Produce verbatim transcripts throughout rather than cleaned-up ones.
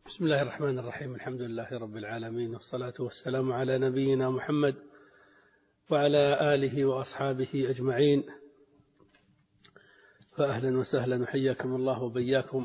بسم الله الرحمن الرحيم. الحمد لله رب العالمين، والصلاة والسلام على نبينا محمد وعلى آله وأصحابه أجمعين. فأهلا وسهلا وحياكم الله وبياكم.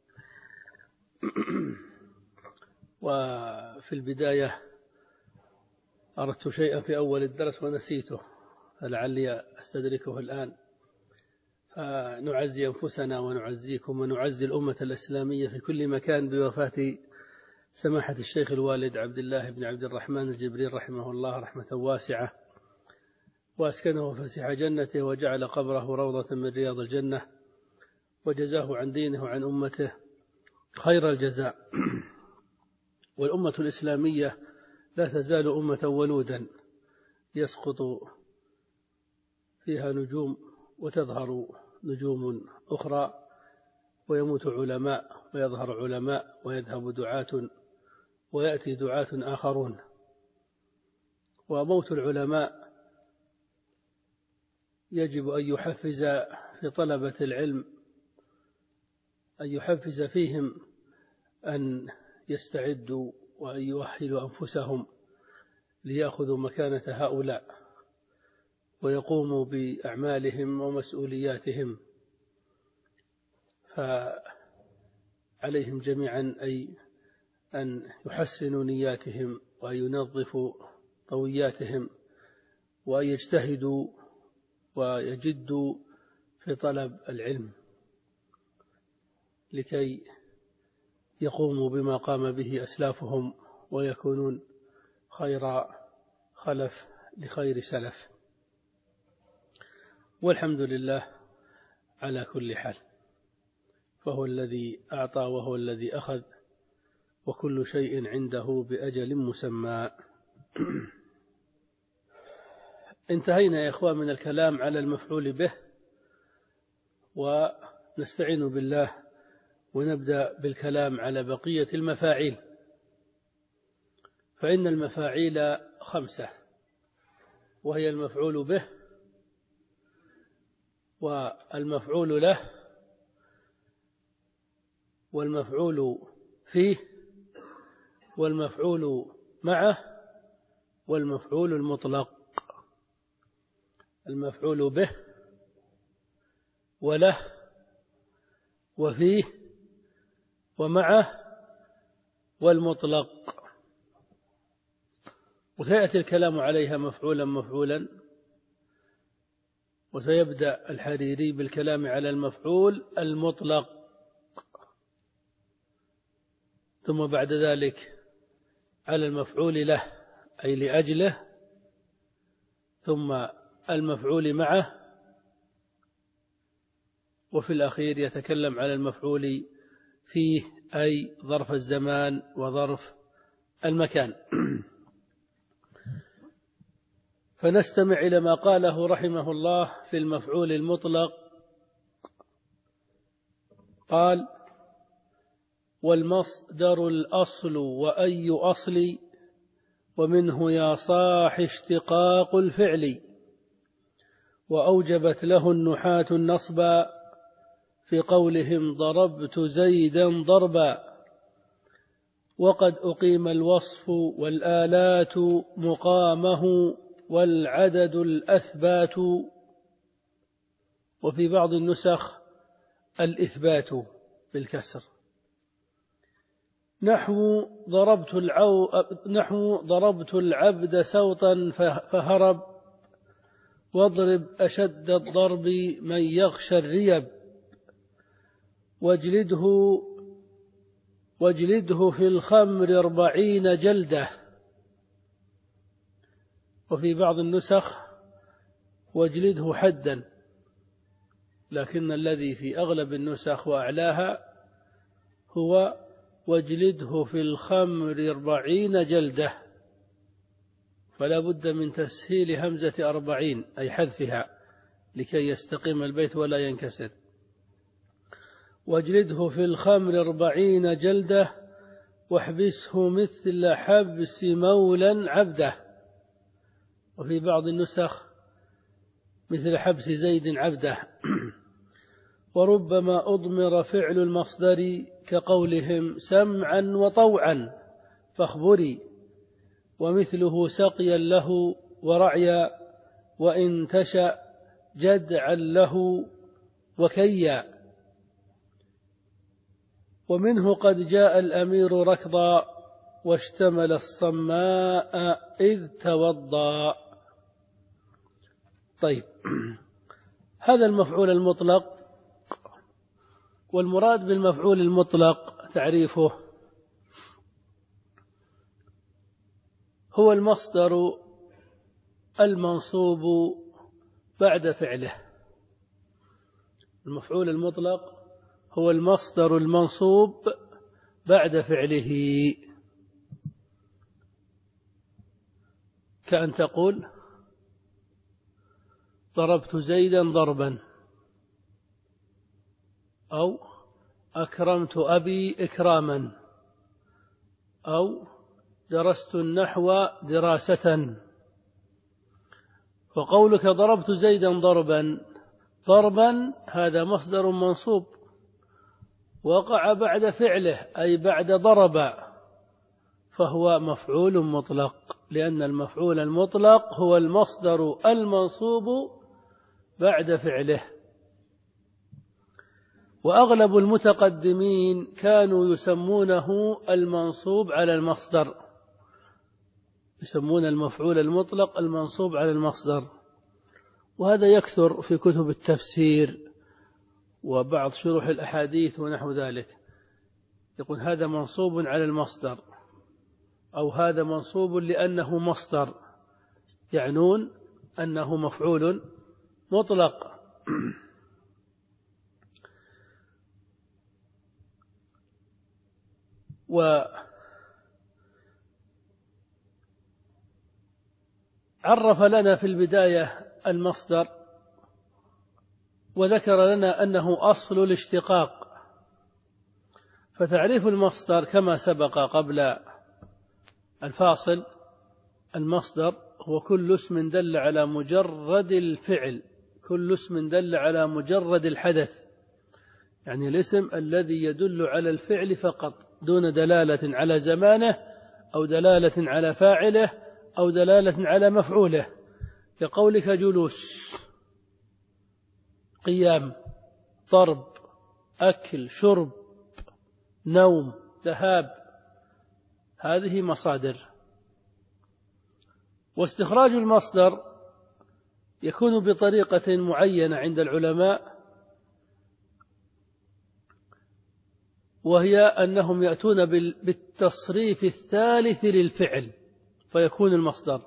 وفي البداية أردت شيئا في أول الدرس ونسيته، فلعلي أستدركه الآن، فنعزي أنفسنا ونعزيكم ونعزي الأمة الإسلامية في كل مكان بوفاة سماحة الشيخ الوالد عبد الله بن عبد الرحمن الجبريل رحمه الله رحمة واسعة، وأسكنه فسيح جنته وجعل قبره روضة من رياض الجنة، وجزاه عن دينه وعن أمته خير الجزاء. والأمة الإسلامية لا تزال أمة ولودا يسقط فيها نجوم وتظهر نجوم أخرى، ويموت علماء ويظهر علماء ويذهب دعاة ويأتي دعاة آخرون. وموت العلماء يجب أن يحفز في طلبة العلم، أن يحفز فيهم أن يستعدوا وأن يؤهلوا أنفسهم ليأخذوا مكانة هؤلاء ويقوموا بأعمالهم ومسؤولياتهم. فعليهم جميعا أي أن يحسنوا نياتهم وأن ينظفوا طوياتهم وأن يجتهدوا ويجدوا في طلب العلم لكي يقوموا بما قام به أسلافهم ويكونون خير خلف لخير سلف. والحمد لله على كل حال، فهو الذي أعطى وهو الذي أخذ، وكل شيء عنده بأجل مسمى. انتهينا يا إخوان من الكلام على المفعول به، ونستعين بالله ونبدأ بالكلام على بقية المفاعيل. فإن المفاعيل خمسة، وهي المفعول به والمفعول له والمفعول فيه والمفعول معه والمفعول المطلق. المفعول به وله وفيه ومعه والمطلق، وسيأتي الكلام عليها مفعولا مفعولا. وسيبدأ الحريري بالكلام على المفعول المطلق، ثم بعد ذلك على المفعول له أي لأجله، ثم المفعول معه، وفي الأخير يتكلم على المفعول فيه أي ظرف الزمان وظرف المكان. فنستمع إلى ما قاله رحمه الله في المفعول المطلق. قال: والمصدر الأصل وأي أصل، ومنه يا صاح اشتقاق الفعل، وأوجبت له النحاة النصب في قولهم ضربت زيدا ضربا، وقد أقيم الوصف والآلات مقامه والعدد الأثبات. وفي بعض النسخ الإثبات بالكسر. نحو ضربت العو نحو ضربت العبد سوطا فهرب، واضرب أشد الضرب من يغشى الريب، واجلده واجلده في الخمر أربعين جلدة. وفي بعض النسخ واجلده حدا، لكن الذي في أغلب النسخ وأعلاها هو واجلده في الخمر أربعين جلدة، فلا بد من تسهيل همزة أربعين أي حذفها لكي يستقيم البيت ولا ينكسر. واجلده في الخمر أربعين جلدة، واحبسه مثل حبس مولا عبده. وفي بعض النسخ مثل حبس زيد عبده. وربما أضمر فعل المصدر كقولهم سمعا وطوعا فاخبري، ومثله سقيا له ورعيا، وإن تشأ جدعا له وكيا. ومنه قد جاء الأمير ركضا واشتمل الصماء إذ توضى. طيب، هذا المفعول المطلق. والمراد بالمفعول المطلق تعريفه هو المصدر المنصوب بعد فعله. المفعول المطلق هو المصدر المنصوب بعد فعله، كأن تقول ضربت زيدا ضربا، أو أكرمت أبي إكراما، أو درست النحو دراسة. فقولك ضربت زيدا ضربا ضربا هذا مصدر منصوب وقع بعد فعله أي بعد ضرب، فهو مفعول مطلق، لأن المفعول المطلق هو المصدر المنصوب بعد فعله. وأغلب المتقدمين كانوا يسمونه المنصوب على المصدر، يسمون المفعول المطلق المنصوب على المصدر، وهذا يكثر في كتب التفسير وبعض شروح الأحاديث ونحو ذلك، يقول هذا منصوب على المصدر، أو هذا منصوب لأنه مصدر، يعنون أنه مفعول مطلق. وعرف لنا في البداية المصدر، وذكر لنا أنه أصل الاشتقاق. فتعريف المصدر كما سبق قبل الفاصل: المصدر هو كل اسم دل على مجرد الفعل، كل اسم دل على مجرد الحدث، يعني الاسم الذي يدل على الفعل فقط دون دلالة على زمانه أو دلالة على فاعله أو دلالة على مفعوله، كقولك جلوس، قيام، ضرب، أكل، شرب، نوم، ذهاب، هذه مصادر. واستخراج المصدر يكون بطريقة معينة عند العلماء، وهي أنهم يأتون بالتصريف الثالث للفعل فيكون المصدر.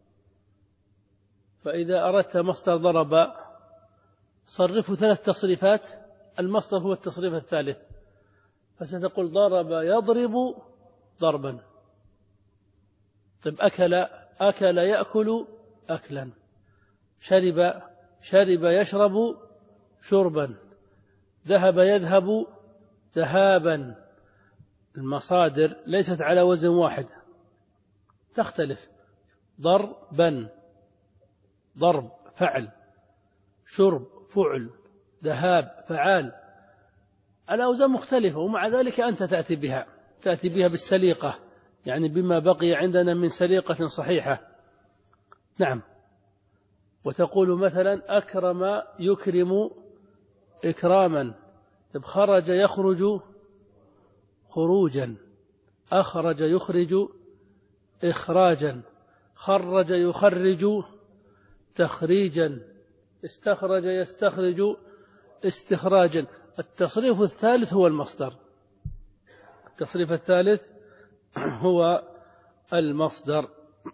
فإذا أردت مصدر ضرب صرفه ثلاث تصريفات، المصدر هو التصريف الثالث، فستقول ضرب يضرب ضربا. طيب، أكل أكل يأكل أكلا، شرب شرب يشرب شربا، ذهب يذهب ذهابا. المصادر ليست على وزن واحد، تختلف. ضربا ضرب فعل، شرب فعل، ذهاب فعال، على أوزان مختلفة، ومع ذلك أنت تأتي بها تأتي بها بالسليقة، يعني بما بقي عندنا من سليقة صحيحة. نعم. وتقول مثلا أكرم يكرم إكراما، خرج يخرج خروجا، أخرج يخرج إخراجا، خرج يخرج تخريجا، استخرج يستخرج استخراجا. التصريف الثالث هو المصدر، التصريف الثالث هو المصدر.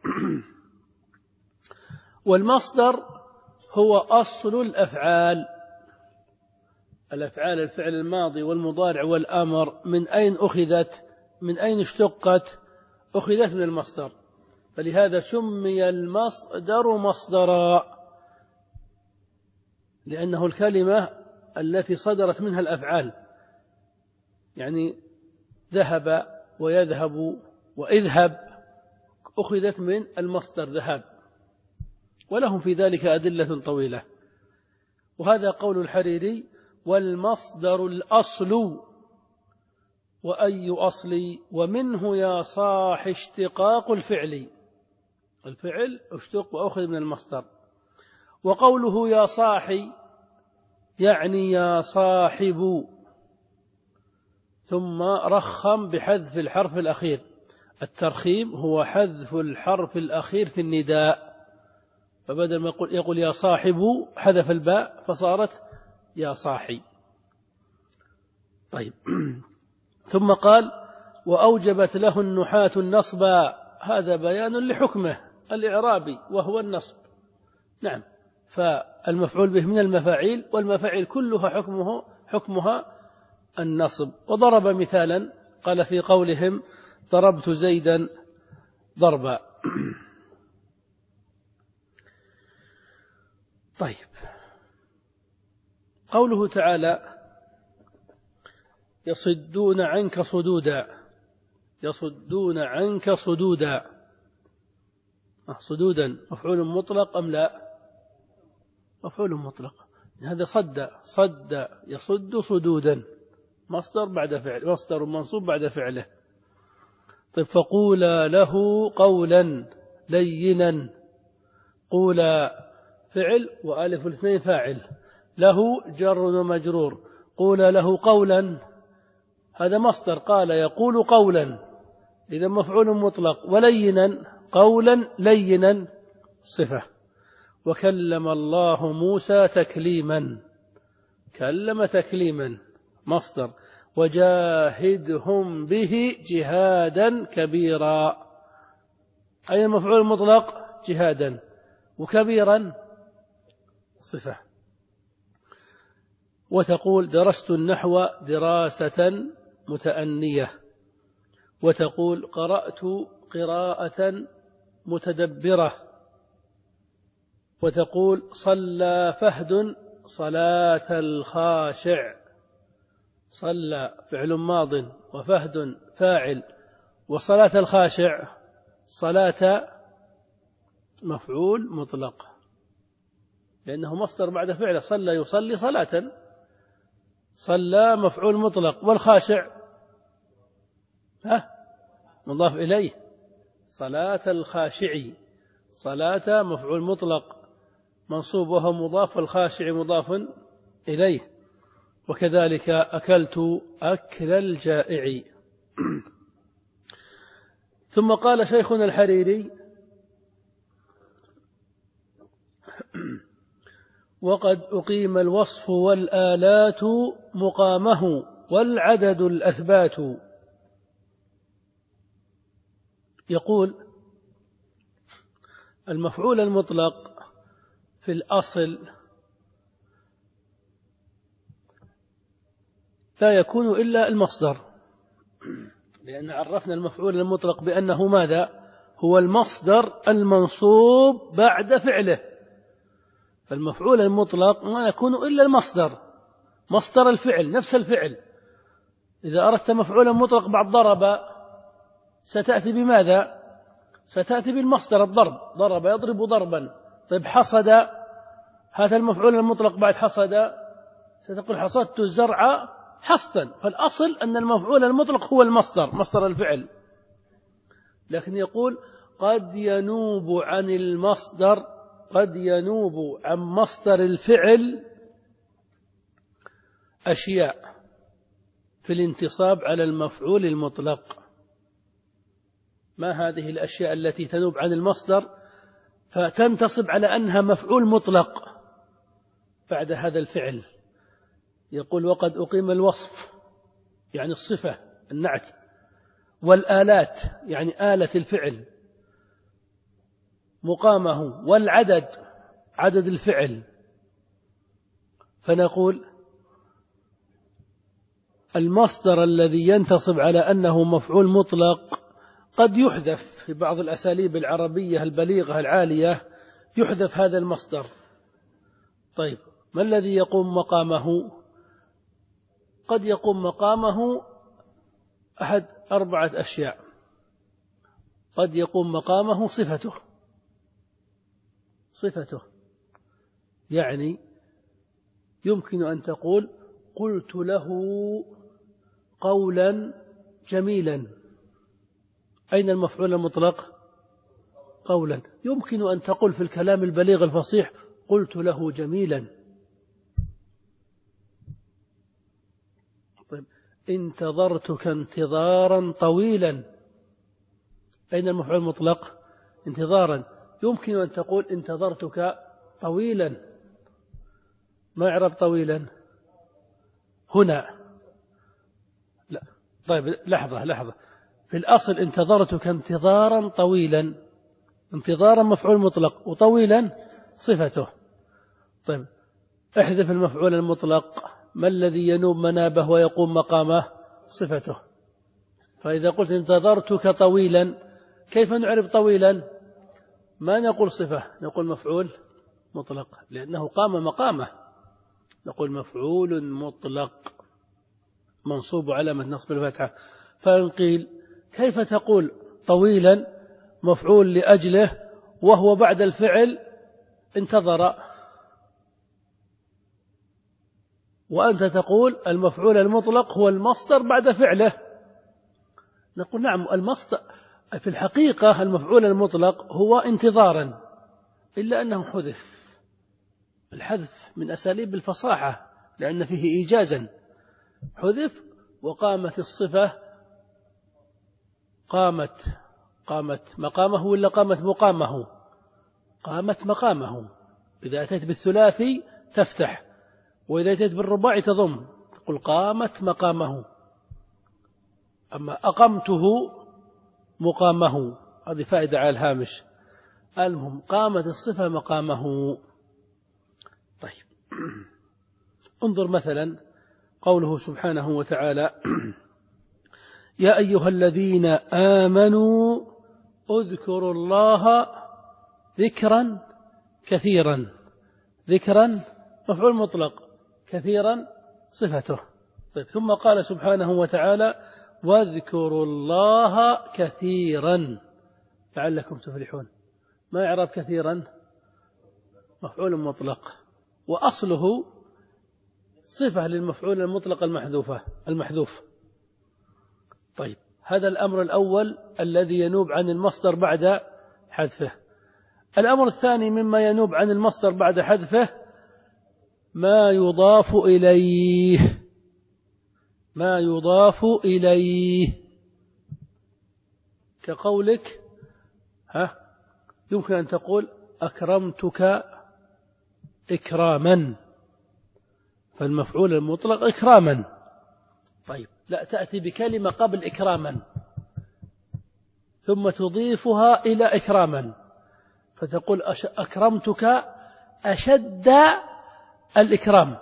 والمصدر هو أصل الأفعال، الأفعال الفعل الماضي والمضارع والأمر. من أين أخذت؟ من أين اشتقت؟ أخذت من المصدر، فلهذا سمي المصدر مصدرا، لأنه الكلمة التي صدرت منها الأفعال، يعني ذهب ويذهب وإذهب أخذت من المصدر ذهاب، ولهم في ذلك أدلة طويلة. وهذا قول الحريري: والمصدر الأصل. وأي أصل؟ ومنه يا صاح اشتقاق الفعل، الفعل اشتق وأخذ من المصدر. وقوله يا صاحي يعني يا صاحب، ثم رخم بحذف الحرف الأخير. الترخيم هو حذف الحرف الأخير في النداء، فبدل ما يقول, يقول يا صاحب حذف الباء فصارت يا صاحي. طيب. ثم قال وأوجبت له النحاة النصب، هذا بيان لحكمه الإعرابي وهو النصب. نعم، فالمفعول به من المفاعيل، والمفاعيل كلها حكمه حكمها النصب. وضرب مثالا قال في قولهم ضربت زيدا ضربا. طيب، قوله تعالى يصدون عنك صدودا، يصدون عنك صدودا، صدودا مفعول مطلق أم لا؟ مفعول مطلق. هذا صد، صد يصد صدودا، مصدر بعد فعل، مصدر منصوب بعد فعله. طيب، فقولا له قولا لينا، قولا فعل وألف الاثنين فاعل، له جر ومجرور. قولا له قولا هذا مصدر، قال يقول قولا، إذا مفعول مطلق. ولينا قولا لينا صفة. وكلم الله موسى تكليما، كلم تكليما مصدر. وجاهدهم به جهادا كبيرا، أي المفعول المطلق جهادا، وكبيرا صفة. وتقول درست النحو دراسة متأنية، وتقول قرأت قراءة متدبرة، وتقول صلى فهد صلاة الخاشع. صلى فعل ماض وفهد فاعل، وصلاة الخاشع صلاة مفعول مطلق، لأنه مصدر بعد فعله. صلى يصلي صلاة، صلى مفعول مطلق. والخاشع ها مضاف إليه، صلاة الخاشعي، صلاة مفعول مطلق منصوب وهو مضاف، والخاشع مضاف إليه. وكذلك أكلت أكل الجائع. ثم قال شيخنا الحريري وقد أقيم الوصف والآلات مقامه والعدد الأثبات. يقول المفعول المطلق في الأصل لا يكون إلا المصدر، لأن عرفنا المفعول المطلق بأنه ماذا؟ هو المصدر المنصوب بعد فعله. فالمفعول المطلق ما يكون إلا المصدر، مصدر الفعل، نفس الفعل. إذا أردت مفعولا مطلق بعد ضرب ستأتي بماذا؟ ستأتي بالمصدر الضرب، ضرب يضرب ضربا. طيب حصد، هذا المفعول المطلق بعد حصد ستقول حصدت الزرع حصدا. فالأصل أن المفعول المطلق هو المصدر، مصدر الفعل. لكن يقول قد ينوب عن المصدر، قد ينوب عن مصدر الفعل أشياء في الانتصاب على المفعول المطلق. ما هذه الأشياء التي تنوب عن المصدر فتنتصب على أنها مفعول مطلق بعد هذا الفعل؟ يقول وقد أقيم الوصف يعني الصفة النعت، والآلات يعني آلة الفعل مقامه، والعدد عدد الفعل. فنقول المصدر الذي ينتصب على أنه مفعول مطلق قد يحذف في بعض الأساليب العربية البليغة العالية، يحذف هذا المصدر. طيب، ما الذي يقوم مقامه؟ قد يقوم مقامه أحد أربعة أشياء. قد يقوم مقامه صفته، صفته يعني يمكن أن تقول قلت له قولا جميلا. أين المفعول المطلق؟ قولا. يمكن أن تقول في الكلام البليغ الفصيح قلت له جميلا. طيب انتظرتك انتظارا طويلا. أين المفعول المطلق؟ انتظارا. يمكن أن تقول انتظرتك طويلا. ما إعراب طويلا هنا؟ لا. طيب لحظة لحظة، في الأصل انتظرتك انتظارا طويلا. انتظارا مفعول مطلق وطويلا صفته. طيب احذف المفعول المطلق، ما الذي ينوب منابه ويقوم مقامه؟ صفته. فإذا قلت انتظرتك طويلا كيف نعرب طويلا؟ ما نقول صفة، نقول مفعول مطلق لأنه قام مقامه. نقول مفعول مطلق منصوب علامة نصب الفتحة. فإن قيل كيف تقول طويلا مفعول لأجله وهو بعد الفعل انتظر، وأنت تقول المفعول المطلق هو المصدر بعد فعله؟ نقول نعم، المصدر في الحقيقة المفعول المطلق هو انتظارا، إلا أنه حذف. الحذف من أساليب الفصاحة لأن فيه إيجازا. حذف وقامت الصفة، قامت قامت مقامه ولا قامت مقامه؟ قامت مقامه. إذا أتيت بالثلاثي تفتح، وإذا أتيت بالرباعي تضم، تقول قامت مقامه. أما أقمته مقامه، هذه فائدة على الهامش. المهم قامت الصفة مقامه. طيب انظر مثلا قوله سبحانه وتعالى يا أيها الذين آمنوا اذكروا الله ذكرا كثيرا. ذكرا مفعول مطلق، كثيرا صفته. طيب ثم قال سبحانه وتعالى واذكروا الله كثيرا لعلكم تفلحون. ما إعراب كثيرا؟ مفعول مطلق، وأصله صفة للمفعول المطلق المحذوفة المحذوف. طيب هذا الأمر الأول الذي ينوب عن المصدر بعد حذفه. الأمر الثاني مما ينوب عن المصدر بعد حذفه ما يضاف إليه. ما يضاف إليه كقولك ها يمكن أن تقول أكرمتك إكراما، فالمفعول المطلق إكراما. طيب لا تأتي بكلمة قبل إكراما ثم تضيفها إلى إكراما، فتقول أكرمتك أشد الإكرام.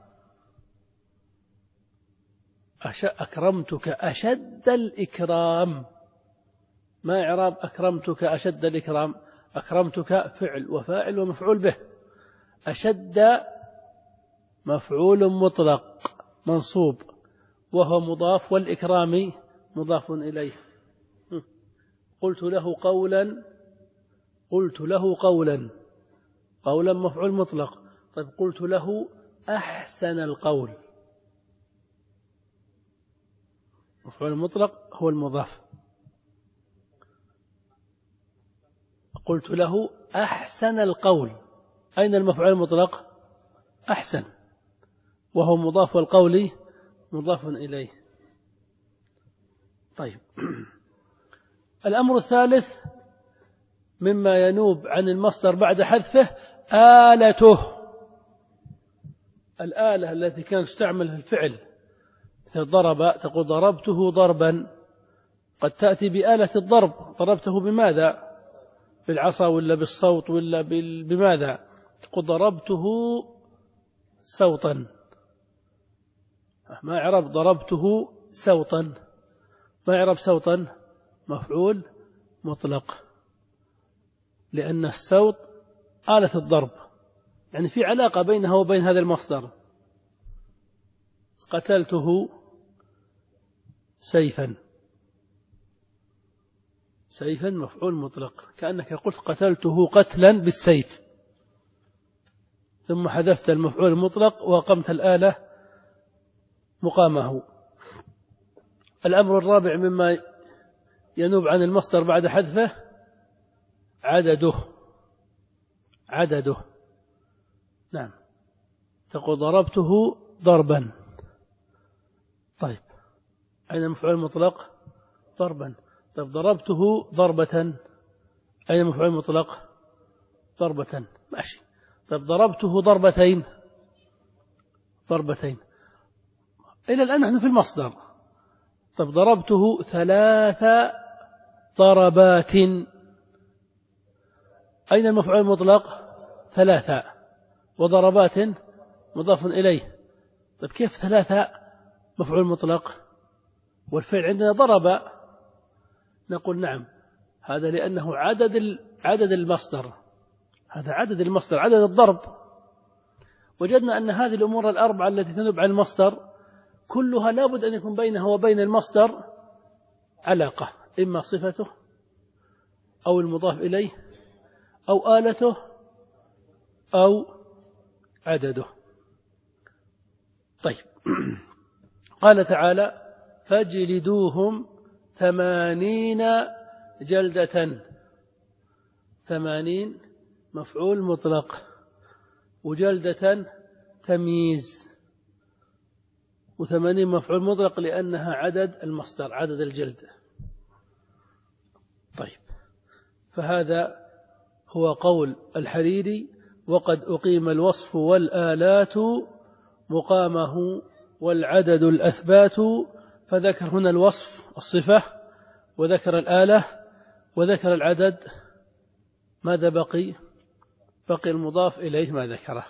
أكرمتك أشد الإكرام. ما إعراب أكرمتك أشد الإكرام؟ أكرمتك فعل وفاعل ومفعول به. أشد مفعول مطلق منصوب وهو مضاف، والإكرام مضاف إليه. قلت له قولا، قلت له قولا، قولا مفعول مطلق. طيب قلت له أحسن القول، مفعول مطلق هو المضاف. قلت له أحسن القول، أين المفعول المطلق؟ أحسن، وهو مضاف، والقول مضاف إليه. طيب الأمر الثالث مما ينوب عن المصدر بعد حذفه آلته. الآلة التي كانت تستعمل في الفعل مثل ضرب، تقول ضربته ضربا. قد تأتي بآلة الضرب، ضربته بماذا؟ بالعصا ولا بالصوت ولا بماذا؟ تقول ضربته صوتا. ما إعراب ضربته صوتا؟ ما إعراب صوتا؟ مفعول مطلق، لأن الصوت آلة الضرب، يعني في علاقة بينها وبين هذا المصدر. قتلته سيفا، سيفا مفعول مطلق، كأنك قلت قتلته قتلا بالسيف، ثم حذفت المفعول المطلق وقمت الآلة مقامه. الأمر الرابع مما ينوب عن المصدر بعد حذفه عدده عدده نعم، تقول ضربته ضربا. طيب أين المفعول المطلق؟ ضربا. طيب ضربته ضربة، أين المفعول المطلق؟ ضربة. ماشي. طيب ضربته ضربتين، ضربتين. إلى الآن نحن في المصدر. طيب ضربته ثلاث ضربات، أين المفعول المطلق؟ ثلاثة، وضربات مضاف إليه. طيب كيف ثلاثة مفعول مطلق والفعل عندنا ضرب؟ نقول نعم، هذا لأنه عدد عدد المصدر، هذا عدد المصدر، عدد الضرب. وجدنا أن هذه الأمور الأربعة التي تنوب عن المصدر كلها لابد أن يكون بينها وبين المصدر علاقة، إما صفته أو المضاف إليه أو آلته أو عدده. طيب قال تعالى فاجلدوهم ثمانين جلدة. ثمانين مفعول مطلق، وجلدة تمييز، وثمانين مفعول مطلق لأنها عدد المصدر، عدد الجلد. طيب فهذا هو قول الحريري وقد أقيم الوصف والآلات مقامه والعدد الأثبات. فذكر هنا الوصف الصفة، وذكر الآلة، وذكر العدد. ماذا بقي؟ بقي المضاف إليه ما ذكره.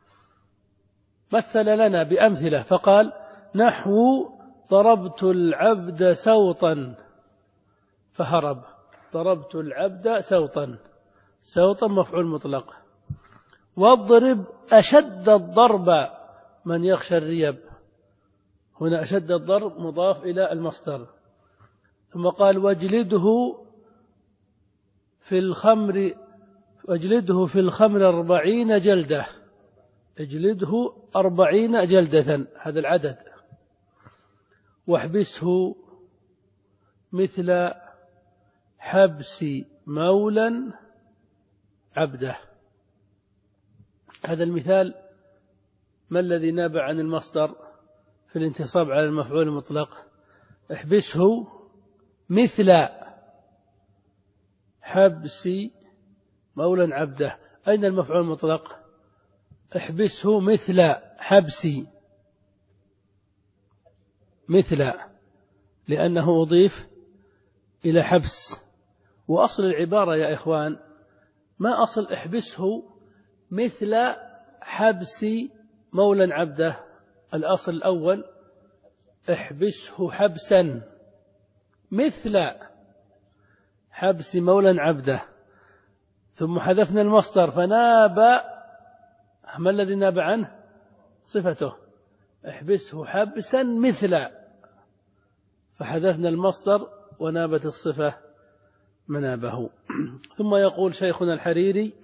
مثل لنا بأمثلة فقال نحو ضربت العبد سوطا فهرب. ضربت العبد سوطا، سوطا مفعول مطلق. واضرب أشد الضرب من يخشى الريب. هنا أشد الضرب مضاف إلى المصدر. ثم قال واجلده في الخمر، واجلده في الخمر أربعين جلدة. اجلده أربعين جلدة، هذا العدد. واحبسه مثل حبس مولا عبده. هذا المثال ما الذي نابع عن المصدر في الانتصاب على المفعول المطلق؟ احبسه مثل حبس مولا عبده. أين المفعول المطلق؟ احبسه مثل حبس، مثل لأنه أضيف إلى حبس. وأصل العبارة يا إخوان ما أصل احبسه مثل حبس مولا عبده. الأصل الأول احبسه حبسا مثل حبس مولا عبده، ثم حذفنا المصدر فناب. ما الذي ناب عنه؟ صفته. احبسه حبسا مثل، فحذفنا المصدر ونابت الصفة منابه. ثم يقول شيخنا الحريري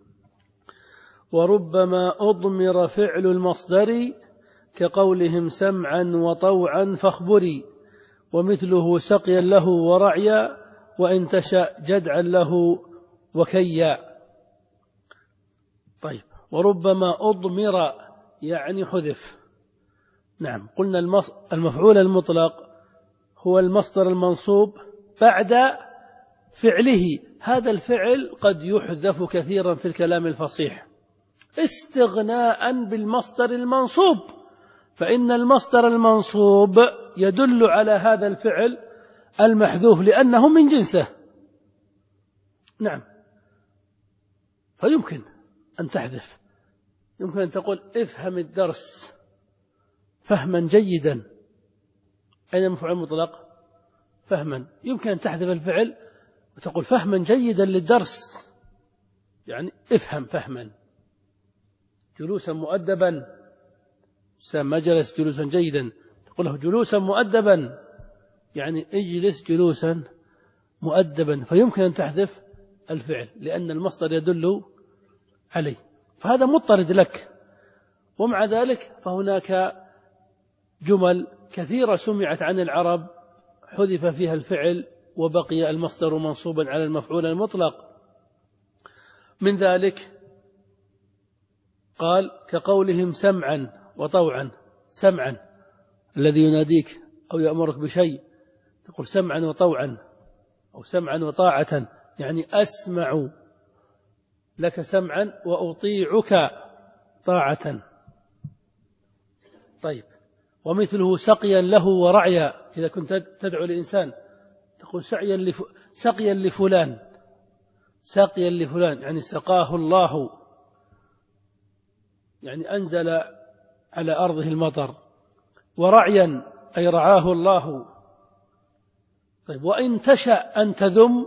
وربما أضمر فعل المصدر كقولهم سمعا وطوعا فاخبري، ومثله سقيا له ورعيا، وإن تشأ جدعا له وكيا. طيب وربما أضمر يعني حذف. نعم قلنا المفعول المطلق هو المصدر المنصوب بعد فعله. هذا الفعل قد يحذف كثيرا في الكلام الفصيح استغناء بالمصدر المنصوب، فإن المصدر المنصوب يدل على هذا الفعل المحذوف لأنه من جنسه. نعم فيمكن أن تحذف، يمكن أن تقول افهم الدرس فهما جيدا. أين المفعول المطلق؟ فهما. يمكن أن تحذف الفعل وتقول فهما جيدا للدرس، يعني افهم فهما. جلوسا مؤدبا، ما جلس جلوسا جيدا، تقول له جلوسا مؤدبا يعني اجلس جلوسا مؤدبا. فيمكن أن تحذف الفعل لأن المصدر يدل عليه، فهذا مضطرد لك. ومع ذلك فهناك جمل كثيرة سمعت عن العرب حذف فيها الفعل وبقي المصدر منصوبا على المفعول المطلق. من ذلك قال كقولهم سمعا وطوعا. سمعا الذي يناديك أو يأمرك بشيء تقول سمعا وطوعا، أو سمعا وطاعة، يعني أسمع لك سمعا وأطيعك طاعة. طيب، ومثله سقيا له ورعيا، إذا كنت تدعو لإنسان تقول سعيا لف... سقيا لفلان، سقيا لفلان يعني سقاه الله، يعني أنزل على أرضه المطر. ورعيا أي رعاه الله. طيب، وإن تشأ أن تذم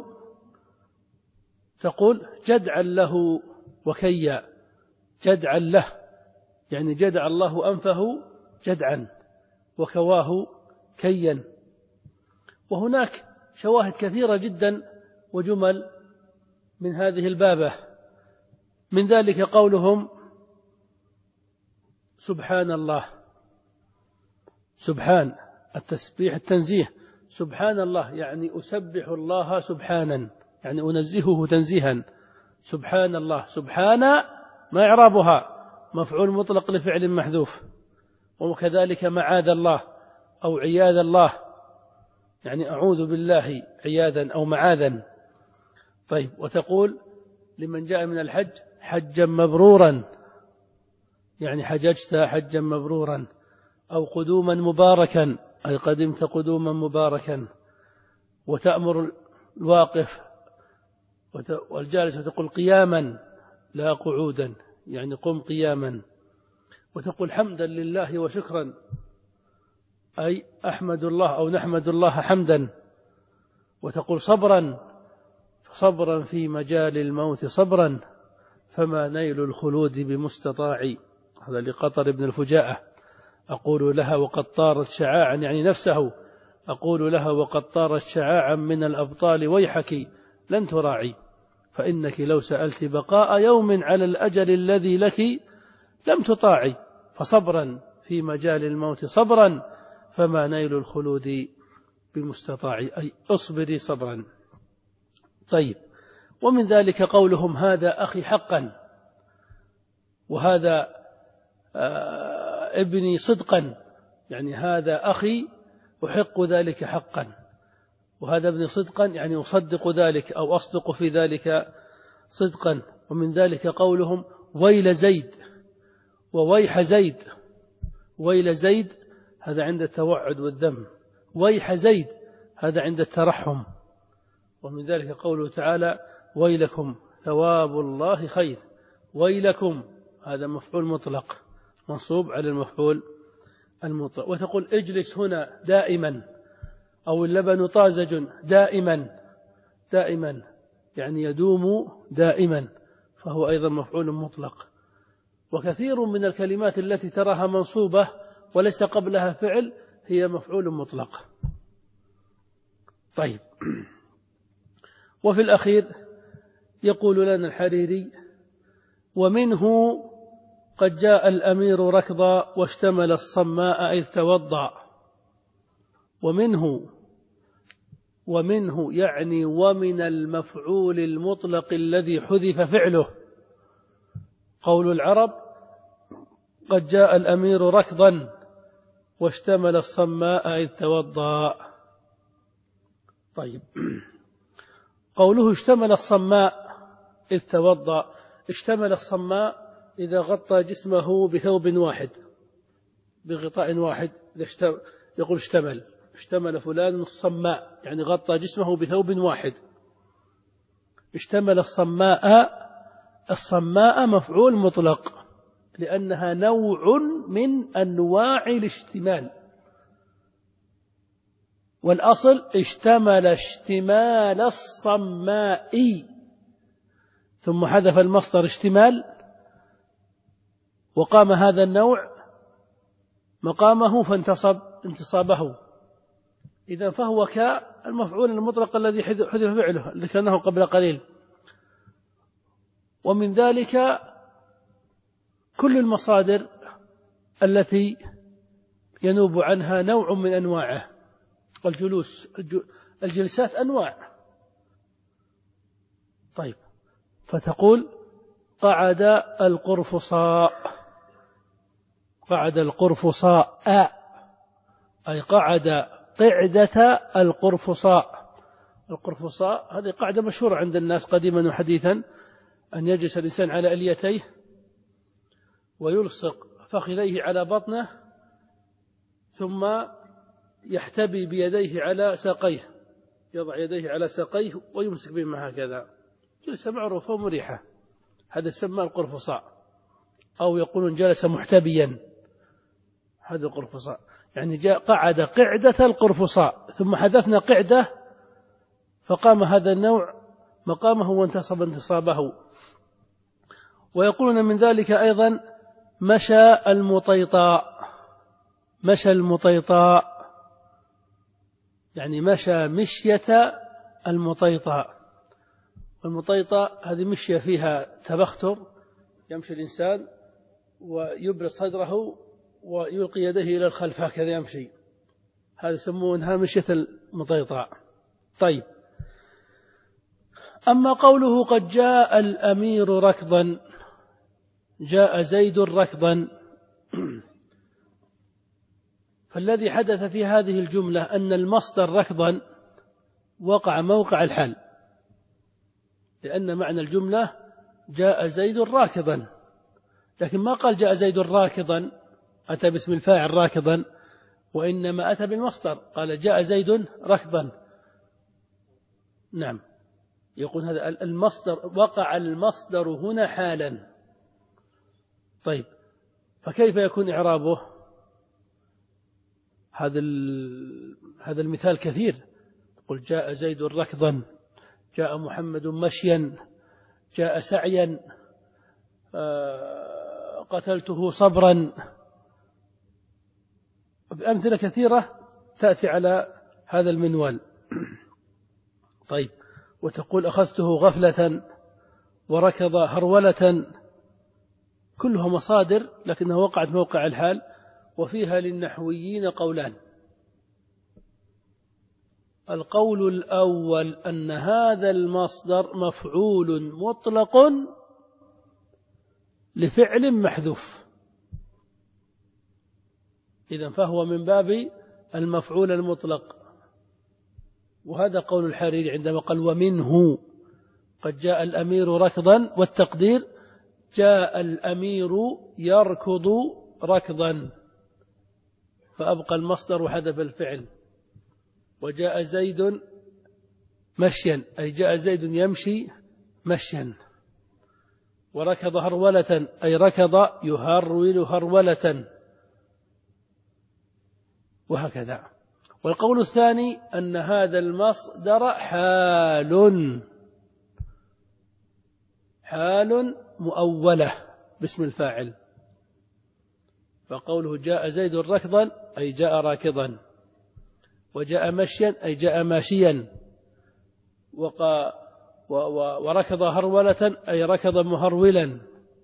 تقول جدعا له وكيا. جدعا له يعني جدع الله أنفه جدعا وكواه كيا. وهناك شواهد كثيرة جدا وجمل من هذه البابة. من ذلك قولهم سبحان الله. سبحان التسبيح التنزيه. سبحان الله يعني أسبح الله سبحانا، يعني أنزهه تنزيها. سبحان الله. سبحان ما إعرابها؟ مفعول مطلق لفعل محذوف. وكذلك معاذ الله أو عياذ الله، يعني أعوذ بالله عياذا أو معاذا. طيب، وتقول لمن جاء من الحج حجا مبرورا، يعني حججت حجا مبرورا. أو قدوما مباركا أي قدمت قدوما مباركا. وتأمر الواقف والجالس وتقول قياما لا قعودا، يعني قم قياما. وتقول حمدا لله وشكرا أي أحمد الله أو نحمد الله حمدا. وتقول صبرا صبرا في مجال الموت صبرا فما نيل الخلود بمستطاع. هذا لقطر بن الفجاءة. أقول لها وقد طارت شعاعا، يعني نفسه، أقول لها وقد طارت شعاعا من الأبطال ويحك لن تراعي، فإنك لو سألت بقاء يوم على الأجل الذي لك لم تطاعي. فصبرا في مجال الموت صبرا فما نيل الخلود بمستطاع، أي أصبري صبرا. طيب، ومن ذلك قولهم هذا أخي حقا، وهذا آه ابني صدقا، يعني هذا أخي أحق ذلك حقا، وهذا ابني صدقا يعني أصدق ذلك أو أصدق في ذلك صدقا. ومن ذلك قولهم ويل زيد وويح زيد. ويل زيد هذا عند التوعد والذم، ويح زيد هذا عند الترحم. ومن ذلك قوله تعالى ويلكم ثواب الله خير. ويلكم هذا مفعول مطلق منصوب على المفعول المطلق. وتقول اجلس هنا دائما، أو اللبن طازج دائما. دائما يعني يدوم دائما، فهو أيضا مفعول مطلق. وكثير من الكلمات التي تراها منصوبة وليس قبلها فعل هي مفعول مطلق. طيب، وفي الأخير يقول لنا الحريري ومنه قد جاء الأمير ركضا واشتمل الصماء إذ توضأ. ومنه ومنه يعني ومن المفعول المطلق الذي حذف فعله. قول العرب قد جاء الأمير ركضا واشتمل الصماء إذ توضأ. طيب، قوله اشتمل الصماء إذ توضأ، اشتمل الصماء إذا غطى جسمه بثوب واحد بغطاء واحد، يقول اشتمل اشتمل فلان الصماء يعني غطى جسمه بثوب واحد. اشتمل الصماء، الصماء مفعول مطلق لأنها نوع من أنواع الاشتمال، والأصل اشتمل اشتمال الصماء، ثم حذف المصدر اشتمال وقام هذا النوع مقامه فانتصب انتصابه. إذن فهو كالمفعول المطلق الذي حذف فعله ذكرناه قبل قليل. ومن ذلك كل المصادر التي ينوب عنها نوع من أنواعه. والجلوس الجلسات أنواع. طيب، فتقول قعد القرفصاء، قعد القرفصاء أي قعد قعدة القرفصاء. القرفصاء هذه قاعدة مشهورة عند الناس قديما وحديثا، أن يجلس الإنسان على إليتيه ويلصق فخذيه على بطنه ثم يحتبي بيديه على ساقيه، يضع يديه على ساقيه ويمسك بهما هكذا، جلسة معروفة ومريحة، هذا يسمى القرفصاء. أو يقولون جلس محتبيا، هذا القرفصاء، يعني جاء قعد قعدة القرفصاء ثم حذفنا قعدة فقام هذا النوع مقامه وانتصب انتصابه. ويقولون من ذلك أيضا مشى المطيطاء، مشى المطيطاء يعني مشى مشية المطيطاء. والمطيطاء هذه مشية فيها تبختر، يمشي الإنسان ويبرز صدره ويلقي يديه إلى الخلف هكذا يمشي، هذا يسمونها مشية المطيطاء. طيب، أما قوله قد جاء الأمير ركضا، جاء زيد ركضا، فالذي حدث في هذه الجملة أن المصدر ركضا وقع موقع الحال، لأن معنى الجملة جاء زيد راكضا، لكن ما قال جاء زيد راكضا أتى باسم الفاعل راكضا، وإنما أتى بالمصدر، قال جاء زيد ركضا. نعم، يقول هذا المصدر، وقع المصدر هنا حالا. طيب، فكيف يكون إعرابه؟ هذا هذا المثال كثير، تقول جاء زيد ركضا، جاء محمد مشيا، جاء سعيا، قتلته صبرا، أمثلة كثيرة تأتي على هذا المنوال. طيب، وتقول أخذته غفلة وركض هرولة، كلها مصادر لكنها وقعت موقع الحال، وفيها للنحويين قولان. القول الأول أن هذا المصدر مفعول مطلق لفعل محذوف، إذن فهو من باب المفعول المطلق، وهذا قول الحريري عندما قال ومنه قد جاء الأمير ركضا، والتقدير جاء الأمير يركض ركضا، فأبقى المصدر وحذف الفعل. وجاء زيد مشيا أي جاء زيد يمشي مشيا، وركض هرولة أي ركض يهرول هرولة، وهكذا. والقول الثاني أن هذا المصدر حال، حال مؤولة باسم الفاعل، فقوله جاء زيد ركضا أي جاء راكضا، وجاء مشيا أي جاء ماشيا، وركض هرولة أي ركض مهرولا،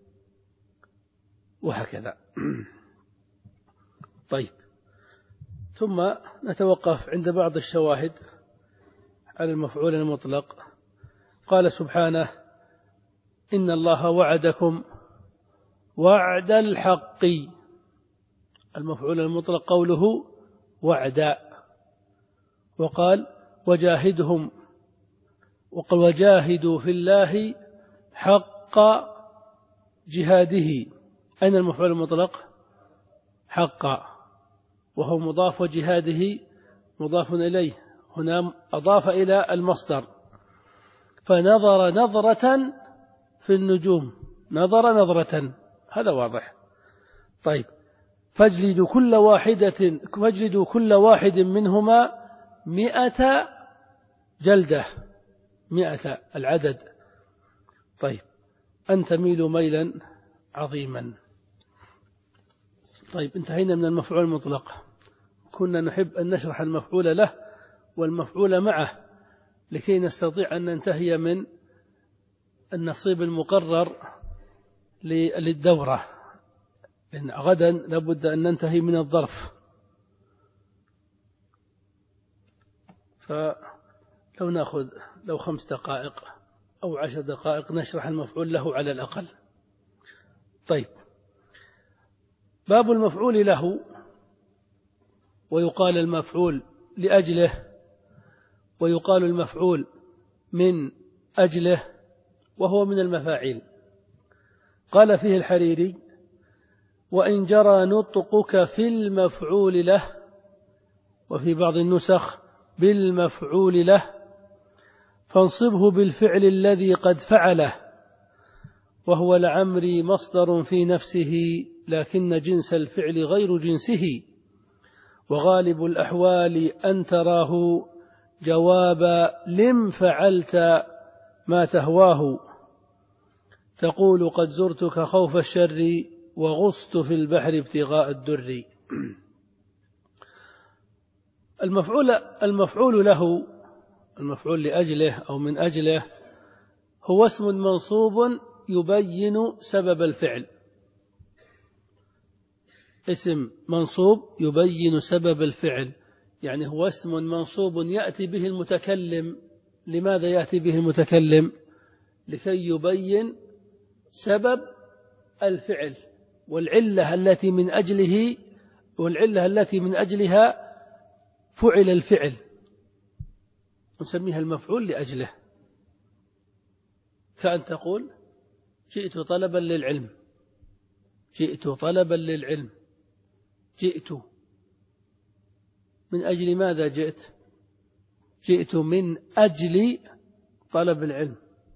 وهكذا. طيب، ثم نتوقف عند بعض الشواهد على المفعول المطلق. قال سبحانه إن الله وعدكم وعد الحق، المفعول المطلق قوله وعدا. وقال وجاهدهم، وقال وجاهدوا في الله حق جهاده، أين المفعول المطلق؟ حق، وهو مضاف، وجهاده مضاف إليه، هنا أضاف إلى المصدر. فنظر نظرة في النجوم، نظر نظرة، هذا واضح. طيب، فاجلدوا كل واحدة فاجلدوا كل واحد منهما مئة جلدة، مئة العدد. طيب، أن تميلوا ميلا عظيما. طيب، انتهينا من المفعول المطلق. كنا نحب أن نشرح المفعول له والمفعول معه لكي نستطيع أن ننتهي من النصيب المقرر للدورة، لأن غدا لابد أن ننتهي من الظرف. فلو نأخذ لو خمس دقائق أو عشر دقائق نشرح المفعول له على الأقل. طيب، باب المفعول له، ويقال المفعول لأجله، ويقال المفعول من أجله، وهو من المفاعيل. قال فيه الحريري: وإن جرى نطقك في المفعول له، وفي بعض النسخ بالمفعول له، فانصبه بالفعل الذي قد فعله، وهو لعمري مصدر في نفسه، لكن جنس الفعل غير جنسه، وغالب الأحوال أن تراه جواب لم فعلت ما تهواه، تقول قد زرتك خوف الشر، وغصت في البحر ابتغاء الدر. المفعول المفعول له، المفعول لأجله أو من أجله، هو اسم منصوب يبين سبب الفعل. اسم منصوب يبين سبب الفعل، يعني هو اسم منصوب يأتي به المتكلم. لماذا يأتي به المتكلم؟ لكي يبين سبب الفعل والعلة التي من أجله والعلة التي من أجلها فعل الفعل، نسميها المفعول لأجله. كأن تقول جئت طلبا للعلم، جئت طلبا للعلم، جئت من أجل ماذا جئت؟ جئت من أجل طلب العلم،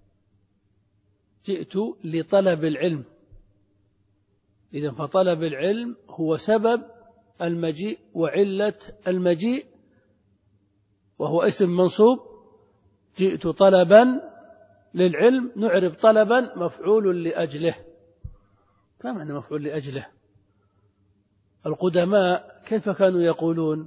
جئت لطلب العلم. إذن فطلب العلم هو سبب المجيء وعلة المجيء، وهو اسم منصوب. جئت طلبا للعلم، نعرب طلبا مفعول لأجله. ما معنى مفعول لأجله؟ القدماء كيف كانوا يقولون؟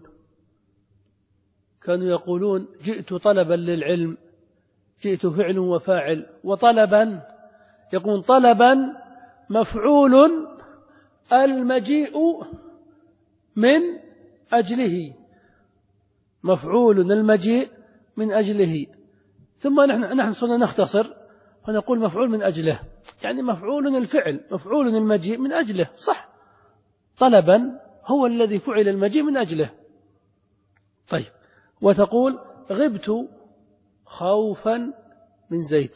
كانوا يقولون جئت طلبا للعلم، جئت فعل وفاعل، وطلبا يكون طلبا مفعول المجيء من أجله، مفعول المجيء من أجله. ثم نحن نحن صرنا نختصر ونقول مفعول من أجله، يعني مفعول الفعل، مفعول المجيء من أجله، صح؟ طلبا هو الذي فعل المجيء من أجله. طيب، وتقول غبت خوفا من زيد.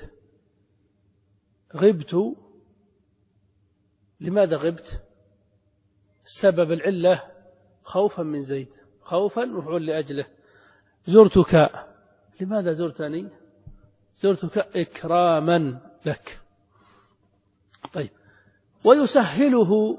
غبت، لماذا غبت؟ سبب العلة خوفا من زيد، خوفا مفعول لأجله. زرتك، لماذا زرتني؟ زرتك إكراما لك. طيب، ويسهله،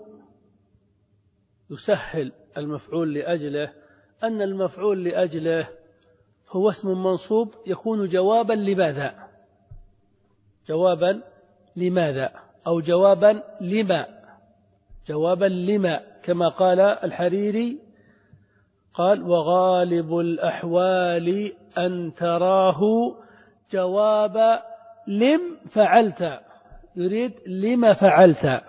يسهل المفعول لأجله أن المفعول لأجله هو اسم منصوب يكون جوابا لماذا؟ جوابا لماذا أو جوابا لما، جوابا لما، كما قال الحريري قال وغالب الأحوال أن تراه جواب لم فعلت، يريد لما فعلت.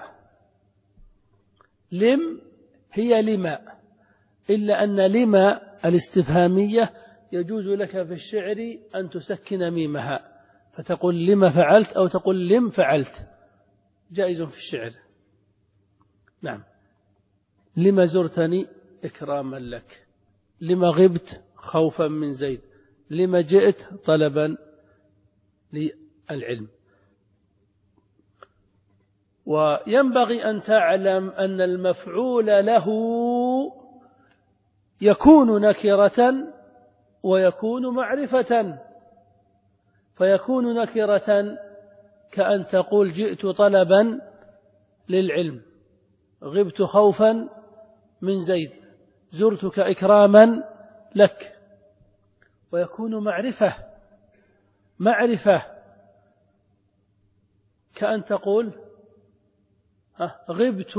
لم هي لما، إلا أن لما الاستفهامية يجوز لك في الشعر أن تسكن ميمها، فتقول لما فعلت أو تقول لم فعلت، جائز في الشعر. نعم، لما زرتني إكراما لك، لما غبت خوفا من زيد، لما جئت طلبا للعلم. وينبغي أن تعلم أن المفعول له يكون نكرة ويكون معرفة. فيكون نكرة كأن تقول جئت طلبا للعلم، غبت خوفا من زيد، زرتك إكراما لك. ويكون معرفة، معرفة كأن تقول غبت،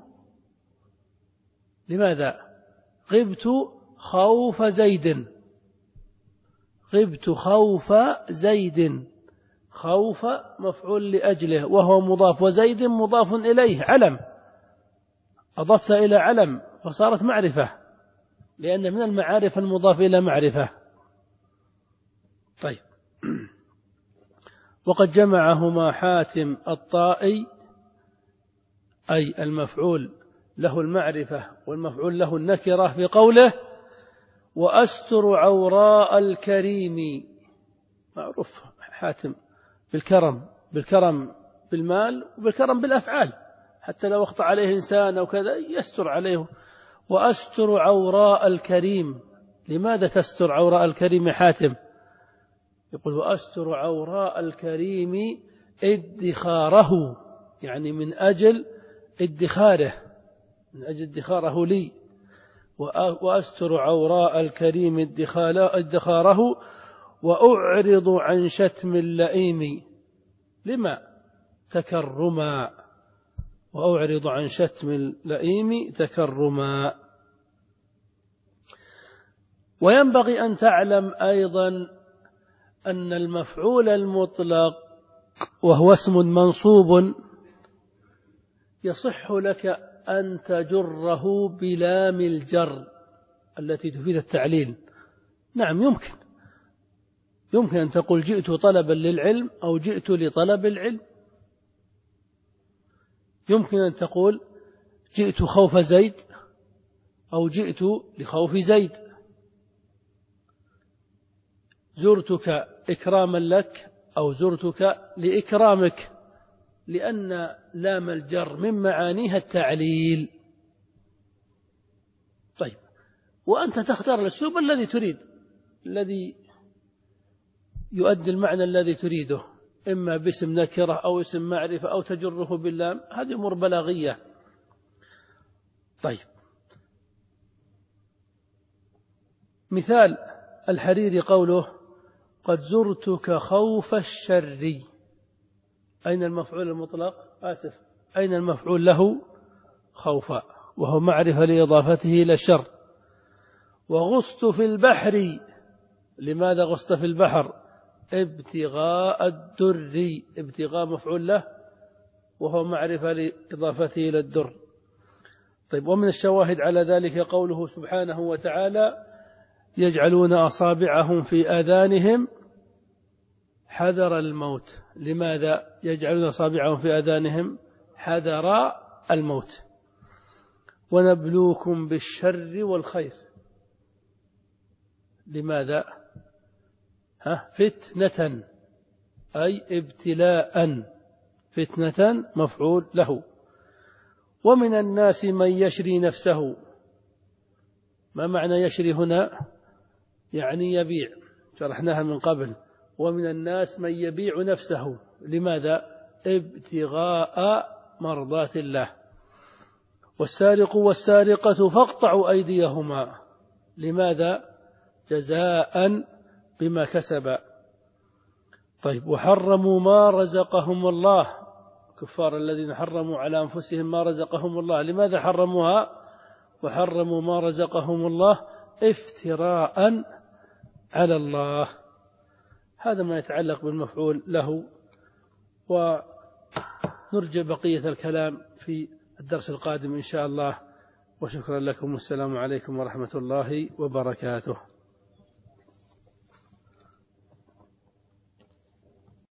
لماذا؟ غبت خوف زيد، غبت خوف زيد، خوف مفعول لأجله وهو مضاف، وزيد مضاف إليه علم، أضفت إلى علم فصارت معرفة، لأن من المعارف المضاف إلى معرفة. طيب. وقد جمعهما حاتم الطائي، أي المفعول له المعرفة والمفعول له النكرة، في قوله وأستر عوراء الكريم. معروف حاتم بالكرم، بالكرم بالمال وبالكرم بالأفعال، حتى لو أخطأ عليه إنسان أو كذا يستر عليه. وأستر عوراء الكريم. لماذا تستر عوراء الكريم حاتم؟ يقول وأستر عوراء الكريم ادخاره، يعني من أجل ادخاره، من أجل ادخاره لي. وأستر عوراء الكريم ادخاره وأعرض عن شتم اللئيم. لما؟ تكرما. وأعرض عن شتم اللئيم تكرما. وينبغي أن تعلم أيضا أن المفعول المطلق وهو اسم منصوب يصح لك أن تجره بلام الجر التي تفيد التعليل. نعم يمكن، يمكن أن تقول جئت طلبا للعلم أو جئت لطلب العلم. يمكن أن تقول جئت خوف زيد أو جئت لخوف زيد. زرتك إكراما لك أو زرتك لإكرامك، لأن لام الجر من معانيها التعليل. طيب، وأنت تختار الأسلوب الذي تريد، الذي يؤدي المعنى الذي تريده، إما باسم نكرة أو اسم معرفة أو تجره باللام، هذه أمور بلاغية. طيب، مثال الحريري قوله قد زرتك خوف الشر. أين المفعول المطلق؟ آسف، أين المفعول له؟ خوفا، وهو معرفة لإضافته إلى الشر. وغصت في البحر. لماذا غصت في البحر؟ ابتغاء الدر. ابتغاء مفعول له وهو معرفة لإضافته إلى الدر. طيب، ومن الشواهد على ذلك قوله سبحانه وتعالى يجعلون أصابعهم في آذانهم حذر الموت. لماذا يجعلون أصابعهم في آذانهم؟ حذر الموت. ونبلوكم بالشر والخير. لماذا؟ ها فتنة، أي ابتلاء. فتنة مفعول له. ومن الناس من يشري نفسه. ما معنى يشري هنا؟ يعني يبيع، شرحناها من قبل. ومن الناس من يبيع نفسه. لماذا؟ ابتغاء مرضات الله. والسارق والسارقة فاقطعوا أيديهما. لماذا؟ جزاء بما كسب. طيب، وحرموا ما رزقهم الله. كفار الذين حرموا على أنفسهم ما رزقهم الله. لماذا حرموها؟ وحرموا ما رزقهم الله افتراء على الله. هذا ما يتعلق بالمفعول له، ونرجع بقية الكلام في الدرس القادم إن شاء الله. وشكرا لكم، والسلام عليكم ورحمة الله وبركاته.